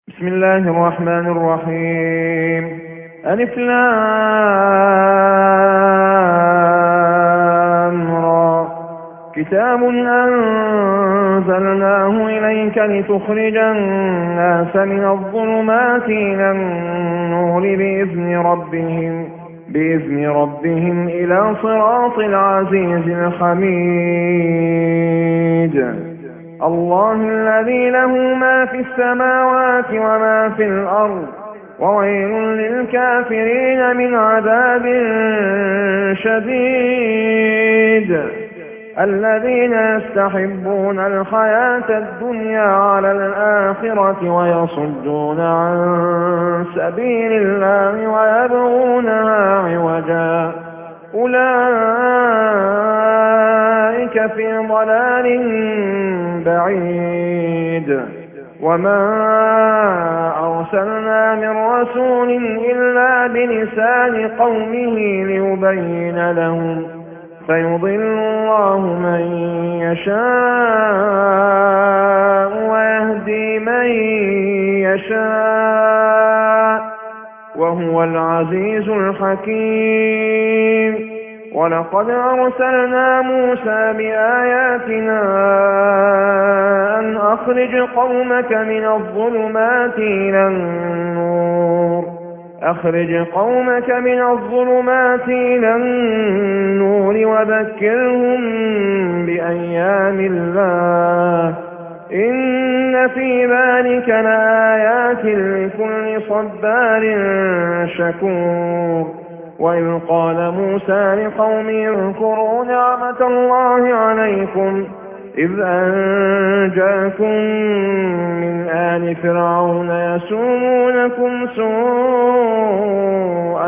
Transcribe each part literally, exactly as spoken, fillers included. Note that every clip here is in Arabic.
بسم الله الرحمن الرحيم. ألف لام را. كتاب أنزلناه إليك لتخرج الناس من الظلمات إلى النور بإذن ربهم بإذن ربهم إلى صراط العزيز الحميد. الله الذي له ما في السماوات وما في الأرض، وويل للكافرين من عذاب شديد. الذين يستحبون الحياة الدنيا على الآخرة ويصدون عن سبيل الله ويبغونها عوجا، أولئك في ضلال بعيد. وما أرسلنا من رسول إلا بلسان قومه ليبين لهم، فيضل الله من يشاء ويهدي من يشاء، وهو العزيز الحكيم. ولقد أرسلنا موسى بآياتنا أن أخرج قومك من الظلمات إلى النور أخرج قومك من الظلمات إلى النور وذكرهم بأيام الله، إن في ذلك لآيات لكل صبار شكور. وإذ قال موسى لقومه اذكروا نعمة الله عليكم إذ أنجاكم من آل فرعون يسومونكم سوء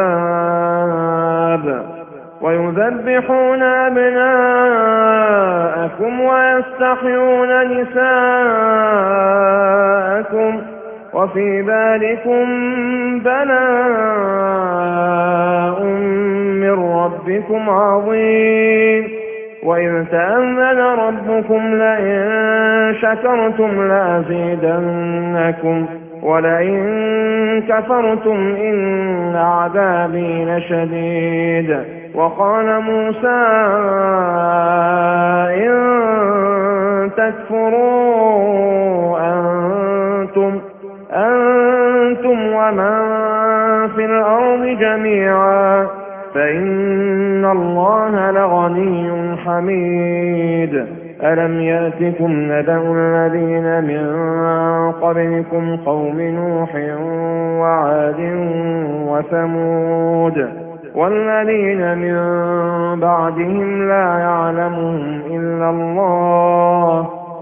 العذاب ويذبحون أبناءكم ويستحيون نساءكم، وفي ذلكم بلاء من ربكم عظيم. وإذ تأذن ربكم لئن شكرتم لأزيدنكم ولئن كفرتم إن عذابي لشديد. وقال موسى إن تكفروا أنتم أنتم ومن في الأرض جميعا فإن الله لغني حميد. ألم يأتكم نبأ الذين من قبلكم قوم نوح وعاد وثمود والذين من بعدهم لا يعلمهم إلا الله،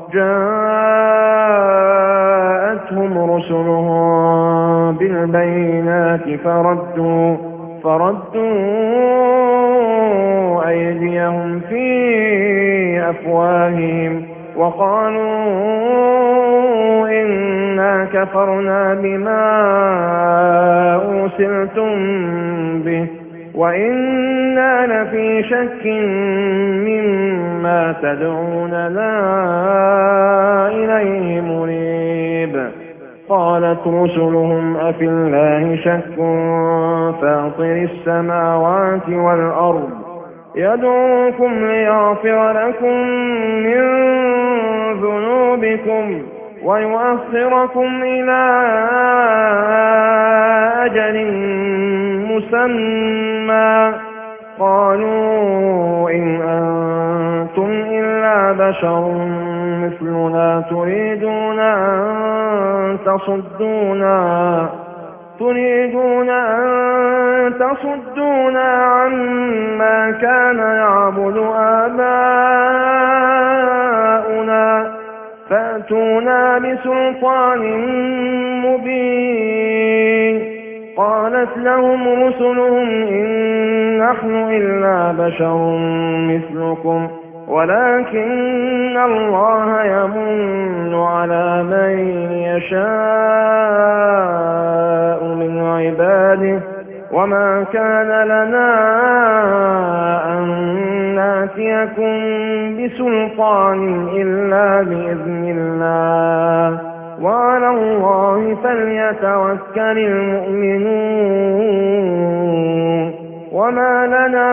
جاءتهم رسلهم بالبينات فردوا فردوا أيديهم في أفواههم وقالوا إنا كفرنا بما أرسلتم به وإنا لفي شك مما تدعوننا إليه مريب. قالت رسلهم أفي الله شك فاطر السماوات والأرض يدعوكم ليغفر لكم من ذنوبكم ويؤخركم إلى أجل مسمى. قالوا إن أنتم إلا بشر مثلنا تريدون أن تصدونا تريدون أن تصدونا عما كان يعبد آباؤنا فأتونا بسلطان مبين. قالت لهم رسلهم إن نحن إلا بشر مثلكم ولكن الله يمن على من يشاء من عباده وما كان لنا أن ناتيكم بسلطان إلا بإذن الله وعلى الله الله فليتوكل المؤمنون وما لنا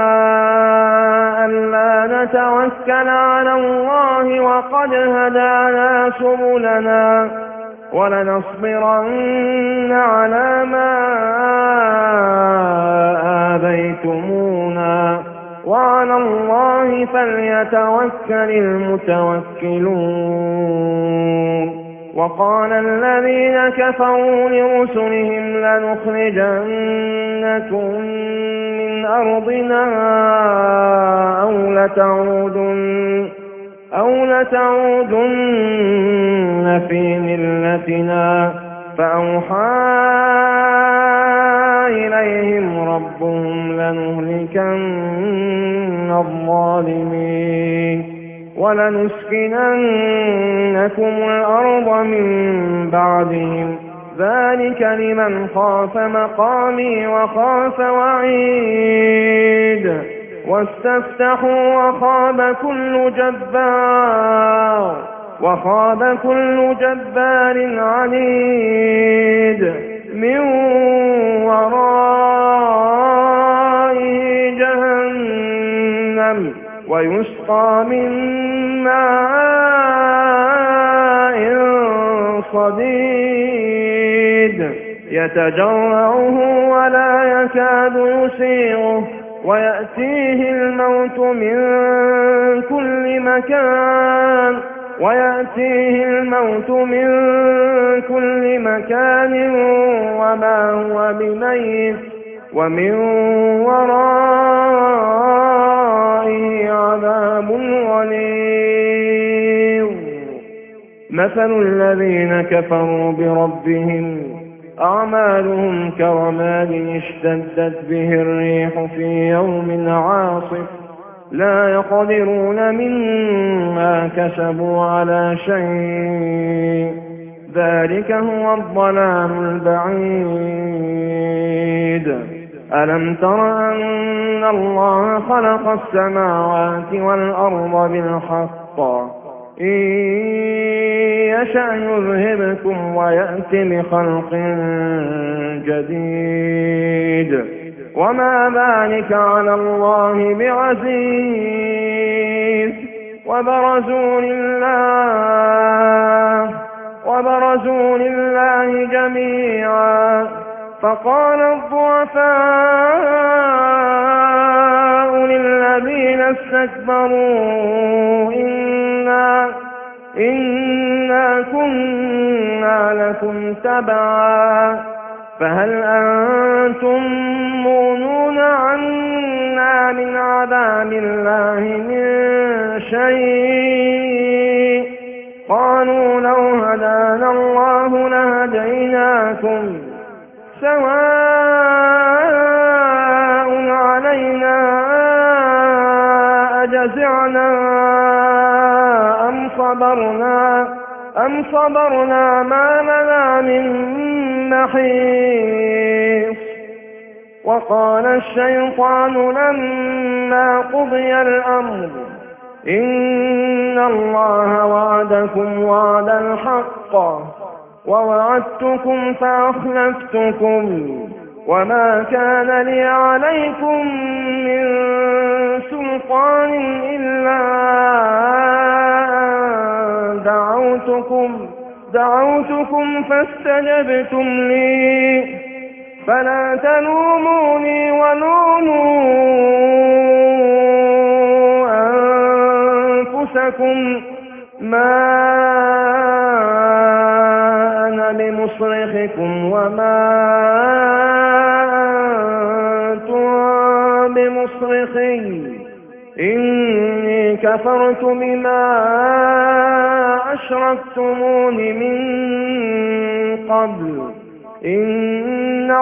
ألا نتوكل على الله وقد هدانا سبلنا ولنصبرن على ما آذيتمونا وعلى الله فليتوكل المتوكلون. وقال الذين كفروا لرسلهم لنخرجنكم من أرضنا أو لتعودن أو لتعودن في ملتنا فأوحى إليهم ربهم لنهلكن الظالمين ولنسكننكم الأرض من بعدهم ذلك لمن خاف مقامي وخاف وعيد واستفتحوا وخاب كل جبار وخاب كل جبار عنيد من ورائه جهنم ويسقى من ماء صديد يتجرعه ولا يكاد يسيغه ويأتيه الموت من كل مكان ويأتيه الموت من كل مكان وما هو بميت ومن ورائه عذاب غليظ. مثل الذين كفروا بربهم أعمالهم كرماد اشتدت به الريح في يوم عاصف لا يقدرون مما كسبوا على شيء ذلك هو الضلال البعيد. ألم تر أن الله خلق السماوات والأرض بالحق إن يشأ يذهبكم ويأتي بخلق جديد وما ذلك على الله بعزيز. وبرزوا لله وبرزوا لله جميعا فقال الضعفاء للذين استكبروا إنا إنا كنا لكم تبعا فهل أنتم مغنون عنا من عذاب الله من شيء قالوا لو هدانا الله لهديناكم سواء علينا أجزعنا أم صبرنا أم صبرنا ما لنا من محيص. وقال الشيطان لما قضي الأمر إن الله وعدكم وعد الحق ووعدتكم فأخلفتكم وما كان لي عليكم من سلطان إلا أن دعوتكم دعوتكم فاستجبتم لي فلا تلوموني ولوموا أنفسكم ما أنا بمصرخكم وما أنتم بمصرخي إني كفرت بما أشركتمون من قبل إن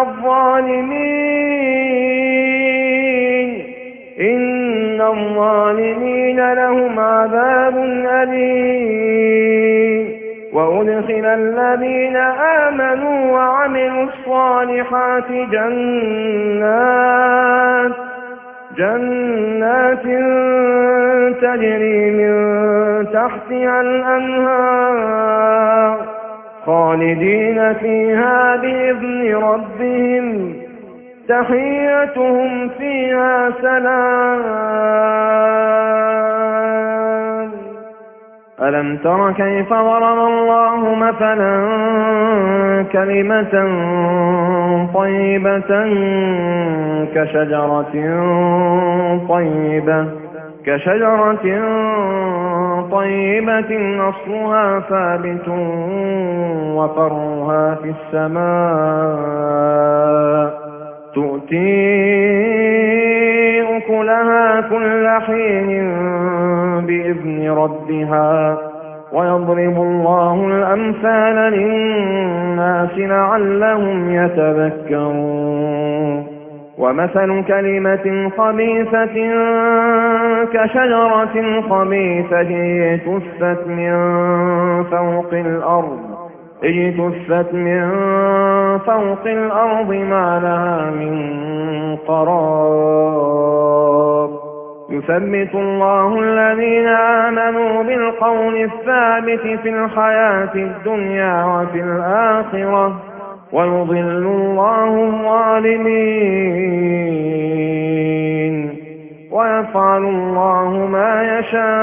الظالمين إن الظالمين لهم عذاب أليم. وأدخل الذين آمنوا وعملوا الصالحات جنات جنات تجري من تحتها الأنهار خالدين فيها بإذن ربهم تحيتهم فيها سلام. ألم تر كيف ضرب الله مثلا كلمة طيبة كشجرة طيبة كشجرة طيبة أصلها ثابت وفرعها في السماء تؤتي أكلها كل حين بإذن ربها ويضرب الله الأمثال للناس لعلهم يتذكرون. ومثل كلمة خبيثة كشجرة خبيثة اجتثت من فوق الأرض اجتثت من فوق الأرض ما لها من قرار. يثبت الله الذين آمنوا بالقول الثابت في الحياة الدنيا وفي الآخرة ويضل الله الظالمين ويفعل الله ما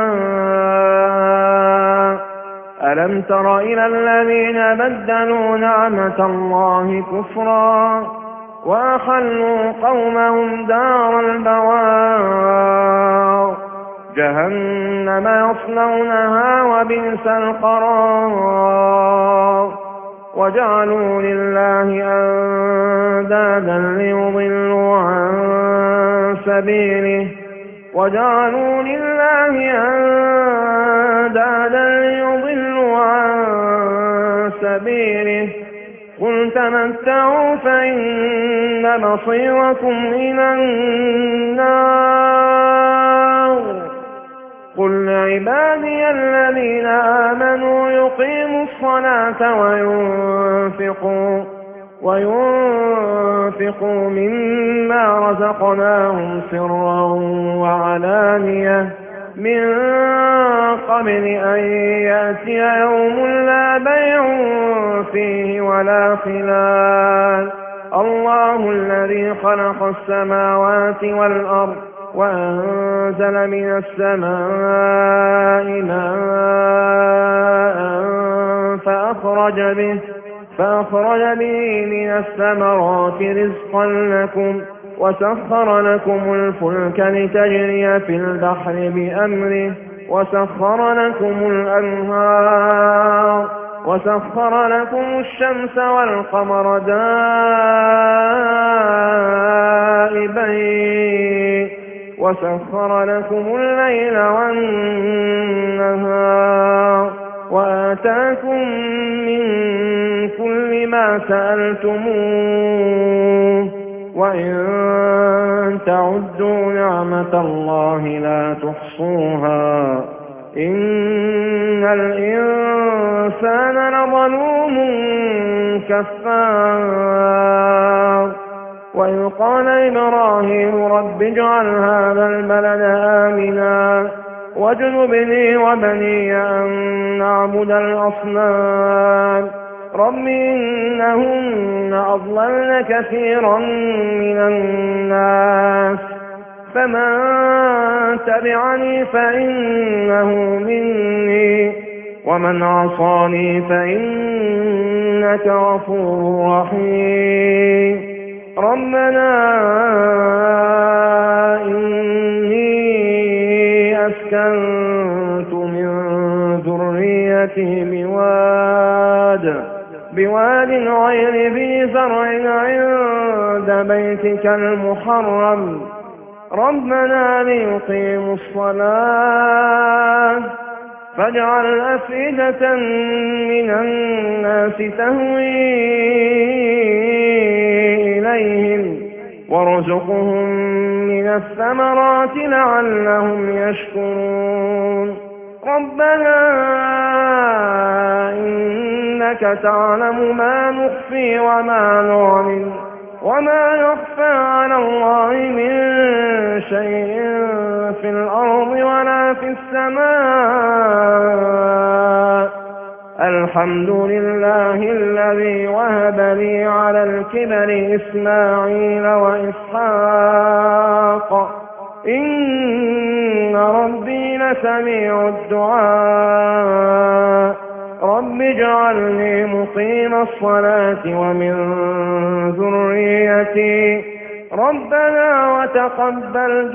يشاء. ألم تر إلى الذين بدلوا نعمة الله كفرا وأحلوا قومهم دار البوار جهنم يصلونها وبئس القرار. وجعلوا لله أندادا ليضلوا عن سبيله وجعلوا لله أندادا ليضلوا عن سبيله قل تمتعوا فإن مصيركم إلى النار. قل لعبادي الذين آمنوا يقيموا الصلاة وينفقوا وينفقوا مما رزقناهم سرا وعلانية من قبل أن يأتي يوم لا بيع فيه ولا خلال. الله الذي خلق السماوات والأرض وأنزل من السماء ماء فأخرج به فأخرج به من الثمرات رزقا لكم وسخر لكم الفلك لتجري في البحر بأمره وسخر لكم الأنهار وسخر لكم الشمس والقمر دائبين وسخر لكم الليل والنهار وآتاكم من كل ما سألتموه وإن تعدوا نعمة الله لا تحصوها إن الإنسان لظلوم كفار. وإذ قال إبراهيم رب اجعل هذا البلد آمنا واجنبني وبني أن نعبد الأصنام رب إنهن أضللن كثيرا من الناس فمن تبعني فإنه مني ومن عصاني فإنك غفور رحيم. ربنا إني أسكنت من ذريتي بواد بواد غير ذي زرع عند بيتك المحرم ربنا ليقيموا الصلاة فاجعل أفئدة من الناس تهوي إليهم وارزقهم من الثمرات لعلهم يشكرون. ربنا إنك تعلم ما نخفي وما نعلن وما يخفى على الله من شيء في الأرض ولا في السماء الحمد لله الذي وهب لي على الكبر إسماعيل وإسحاق إن ربي لسميع الدعاء رب اجعلني مقيم الصلاة ومن ذريتي ربنا وتقبل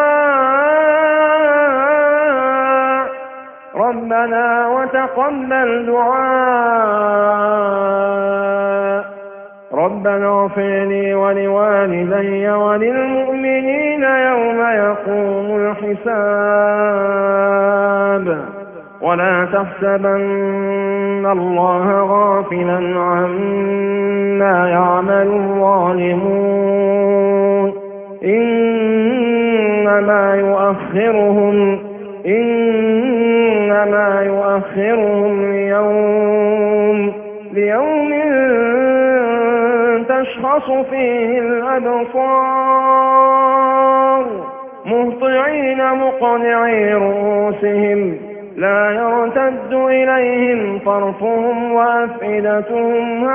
دعاء ربنا وتقبل دعاء ربنا اغفر لي ولوالدي وللمؤمنين يوم يقوم الحساب ولا تحسبن الله غافلا عما يعمل الظالمون إنما يؤخرهم إنما يؤخرهم ليوم ليوم تشخص فيه الأبصار مهطعين مقنعي رؤوسهم لا يرتد إليهم طرفهم وأفئدتهم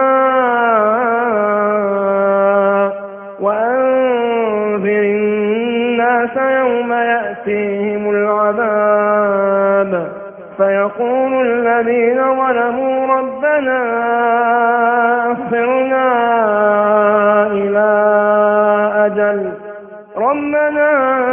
هواء وأنذر الناس يوم يأتيهم العذاب فيقول الذين ظلموا ربنا أخرنا إلى أجل ربنا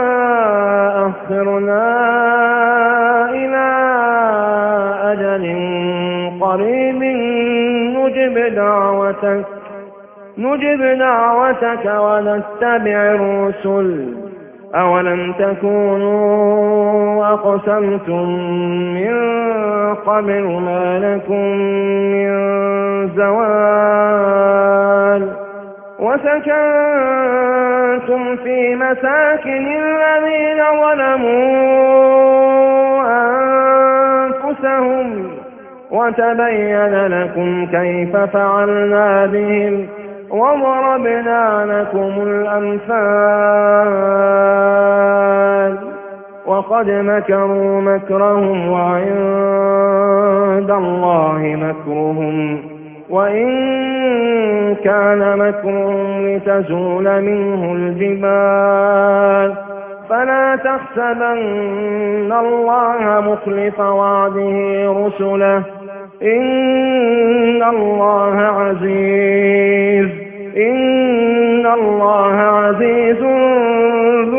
أخرنا إلى أجل قريب نجب دعوتك نجب دعوتك ونتبع الرسل أولم تكونوا أقسمتم من قبل ما لكم من زوال وسكنتم في مساكن الذين ظلموا أنفسهم وتبين لكم كيف فعلنا بهم وضربنا لكم الأمثال وقد مكروا مكرهم وعند الله مكرهم وإن كان مكرهم لتزول منه الجبال فلا تحسبن الله مخلف وعده رسله إن الله عزيز إن الله عزيز ذو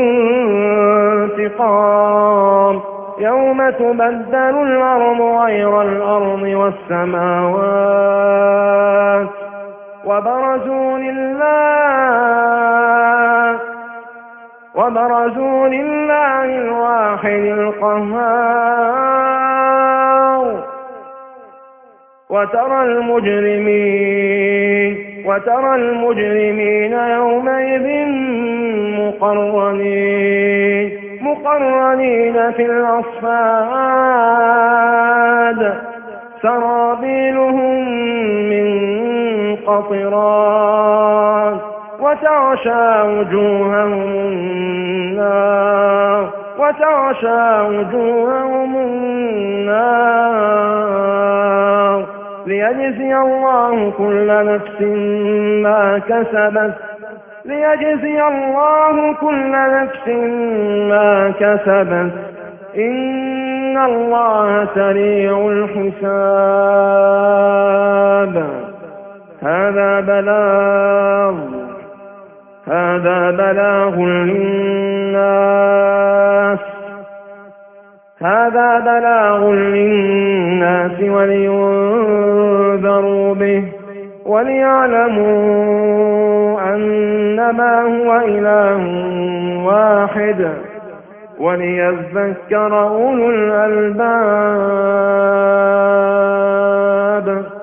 انتقام يوم تبدل الأرض غير الأرض والسماوات وبرزوا لله وبرزوا لله الواحد القهار وترى المجرمين وترى المجرمين يومئذ مقرنين مقرنين في الأصفاد سرابيلهم من قطران وتغشى وجوههم النار وتغشى وجوههم النار ليجزي الله كل نفس ما كسبت ليجزي الله كل نفس ما كسبت إن الله سريع الحساب هذا بلاغ هذا بلاغ للناس هذا بلاغ للناس ولينذروا به وليعلموا أنما هو إله واحد وليذكر أولو الألباب